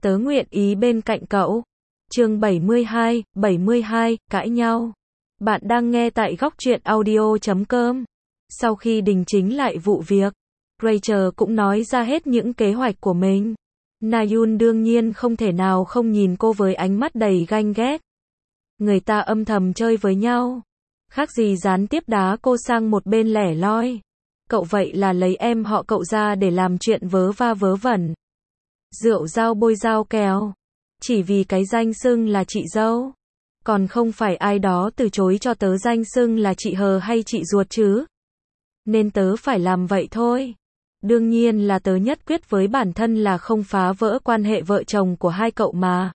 Tớ nguyện ý bên cạnh cậu. Chương 72, cãi nhau. Bạn đang nghe tại góc truyện audio.com. Sau khi đính chính lại vụ việc, Rachel cũng nói ra hết những kế hoạch của mình. Na-yoon đương nhiên không thể nào không nhìn cô với ánh mắt đầy ganh ghét. Người ta âm thầm chơi với nhau, khác gì gián tiếp đá cô sang một bên lẻ loi. Cậu vậy là lấy em họ cậu ra để làm chuyện vớ va vớ vẩn. Rượu dao bôi dao kèo. Chỉ vì cái danh xưng là chị dâu. Còn không phải ai đó từ chối cho tớ danh xưng là chị hờ hay chị ruột chứ. Nên tớ phải làm vậy thôi. Đương nhiên là tớ nhất quyết với bản thân là không phá vỡ quan hệ vợ chồng của hai cậu mà.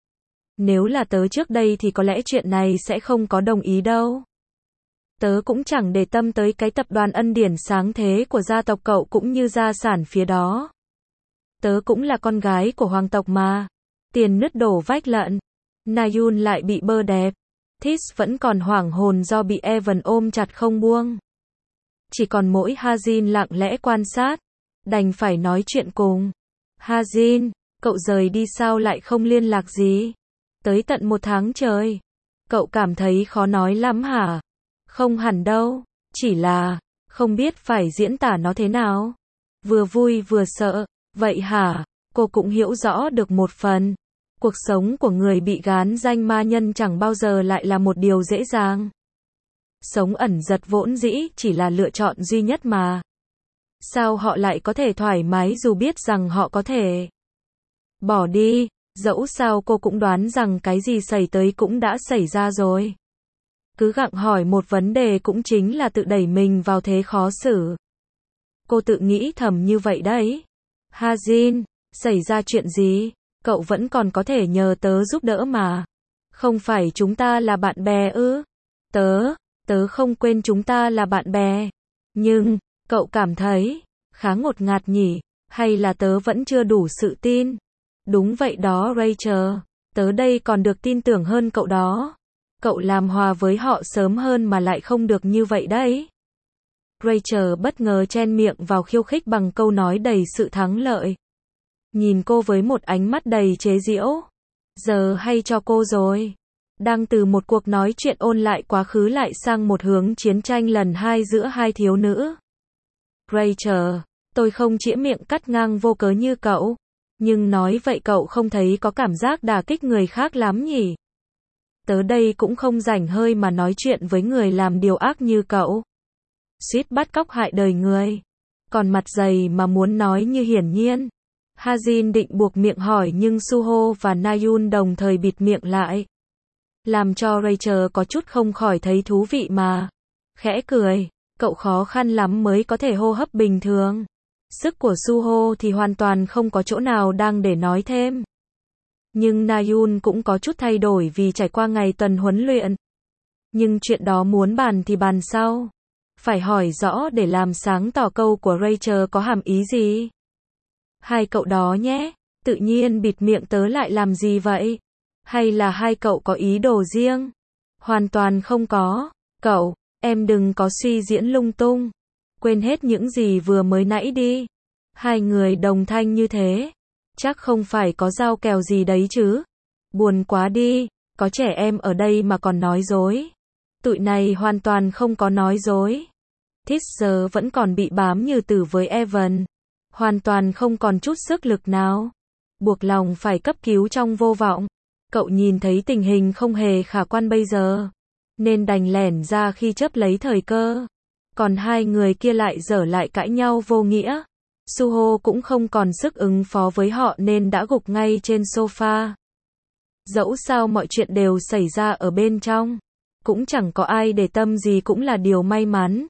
Nếu là tớ trước đây thì có lẽ chuyện này sẽ không có đồng ý đâu. Tớ cũng chẳng để tâm tới cái tập đoàn ân điển sáng thế của gia tộc cậu cũng như gia sản phía đó. Tớ cũng là con gái của hoàng tộc mà. Tiền nứt đổ vách lận. Na-yoon lại bị bơ đẹp. This vẫn còn hoảng hồn do bị Evan ôm chặt không buông. Chỉ còn mỗi Ha-jin lặng lẽ quan sát. Đành phải nói chuyện cùng. Ha-jin, cậu rời đi sao lại không liên lạc gì? Tới tận 1 tháng trời. Cậu cảm thấy khó nói lắm hả? Không hẳn đâu. Chỉ là, không biết phải diễn tả nó thế nào. Vừa vui vừa sợ. Vậy hả? Cô cũng hiểu rõ được một phần. Cuộc sống của người bị gán danh ma nhân chẳng bao giờ lại là một điều dễ dàng. Sống ẩn giật vốn dĩ chỉ là lựa chọn duy nhất mà. Sao họ lại có thể thoải mái dù biết rằng họ có thể bỏ đi, dẫu sao cô cũng đoán rằng cái gì xảy tới cũng đã xảy ra rồi. Cứ gặng hỏi một vấn đề cũng chính là tự đẩy mình vào thế khó xử. Cô tự nghĩ thầm như vậy đấy. Ha-jin, xảy ra chuyện gì? Cậu vẫn còn có thể nhờ tớ giúp đỡ mà. Không phải chúng ta là bạn bè ư? Tớ không quên chúng ta là bạn bè. Nhưng, cậu cảm thấy khá ngột ngạt nhỉ? Hay là tớ vẫn chưa đủ sự tin? Đúng vậy đó Rachel. Tớ đây còn được tin tưởng hơn cậu đó. Cậu làm hòa với họ sớm hơn mà lại không được như vậy đấy. Rachel bất ngờ chen miệng vào khiêu khích bằng câu nói đầy sự thắng lợi. Nhìn cô với một ánh mắt đầy chế giễu. Giờ hay cho cô rồi. Đang từ một cuộc nói chuyện ôn lại quá khứ lại sang một hướng chiến tranh lần 2 giữa hai thiếu nữ. Rachel, tôi không chĩa miệng cắt ngang vô cớ như cậu. Nhưng nói vậy cậu không thấy có cảm giác đả kích người khác lắm nhỉ? Tớ đây cũng không rảnh hơi mà nói chuyện với người làm điều ác như cậu. Suýt bắt cóc hại đời người. Còn mặt dày mà muốn nói như hiển nhiên. Ha-jin định buộc miệng hỏi nhưng Suho và Na-yoon đồng thời bịt miệng lại. Làm cho Rachel có chút không khỏi thấy thú vị mà. Khẽ cười, cậu khó khăn lắm mới có thể hô hấp bình thường. Sức của Suho thì hoàn toàn không có chỗ nào đang để nói thêm. Nhưng Na-yoon cũng có chút thay đổi vì trải qua ngày tuần huấn luyện. Nhưng chuyện đó muốn bàn thì bàn sau. Phải hỏi rõ để làm sáng tỏ câu của Rachel có hàm ý gì. Hai cậu đó nhé, tự nhiên bịt miệng tớ lại làm gì vậy? Hay là hai cậu có ý đồ riêng? Hoàn toàn không có. Cậu, em đừng có suy diễn lung tung. Quên hết những gì vừa mới nãy đi. Hai người đồng thanh như thế. Chắc không phải có giao kèo gì đấy chứ. Buồn quá đi, có trẻ em ở đây mà còn nói dối. Tụi này hoàn toàn không có nói dối. Thít giờ vẫn còn bị bám như tử với Evan. Hoàn toàn không còn chút sức lực nào. Buộc lòng phải cấp cứu trong vô vọng. Cậu nhìn thấy tình hình không hề khả quan bây giờ. Nên đành lẻn ra khi chớp lấy thời cơ. Còn hai người kia lại dở lại cãi nhau vô nghĩa. Suho cũng không còn sức ứng phó với họ nên đã gục ngay trên sofa. Dẫu sao mọi chuyện đều xảy ra ở bên trong. Cũng chẳng có ai để tâm gì cũng là điều may mắn.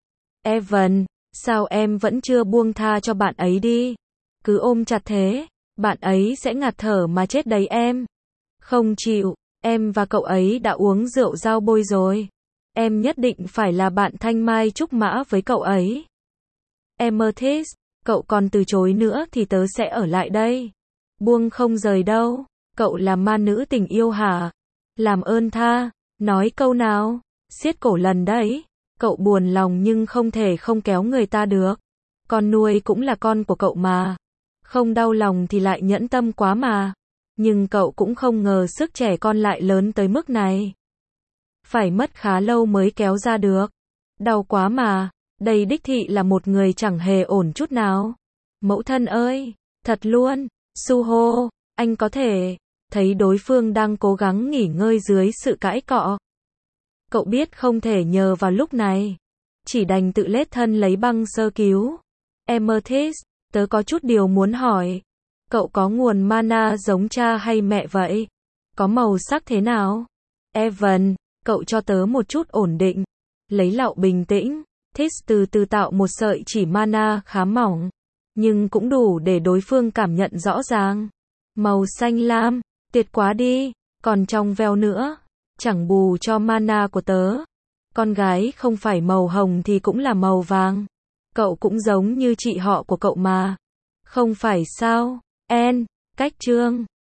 Evan, sao em vẫn chưa buông tha cho bạn ấy đi? Cứ ôm chặt thế, bạn ấy sẽ ngạt thở mà chết đấy em. Không chịu, em và cậu ấy đã uống rượu dao bôi rồi. Em nhất định phải là bạn thanh mai trúc mã với cậu ấy. Amethyst, cậu còn từ chối nữa thì tớ sẽ ở lại đây. Buông không rời đâu. Cậu là ma nữ tình yêu hả? Làm ơn tha, nói câu nào. Siết cổ lần đấy. Cậu buồn lòng nhưng không thể không kéo người ta được. Con nuôi cũng là con của cậu mà. Không đau lòng thì lại nhẫn tâm quá mà. Nhưng cậu cũng không ngờ sức trẻ con lại lớn tới mức này. Phải mất khá lâu mới kéo ra được. Đau quá mà. Đây đích thị là một người chẳng hề ổn chút nào. Mẫu thân ơi, thật luôn. Suho, anh có thể. Thấy đối phương đang cố gắng nghỉ ngơi dưới sự cãi cọ. Cậu biết không thể nhờ vào lúc này. Chỉ đành tự lết thân lấy băng sơ cứu. Amethyst, tớ có chút điều muốn hỏi. Cậu có nguồn mana giống cha hay mẹ vậy? Có màu sắc thế nào? Evan, cậu cho tớ một chút ổn định. Lấy lạo bình tĩnh. Thích từ từ tạo một sợi chỉ mana khá mỏng. Nhưng cũng đủ để đối phương cảm nhận rõ ràng. Màu xanh lam, tuyệt quá đi. Còn trong veo nữa. Chẳng bù cho mana của tớ. Con gái không phải màu hồng thì cũng là màu vàng. Cậu cũng giống như chị họ của cậu mà. Không phải sao? Cách chương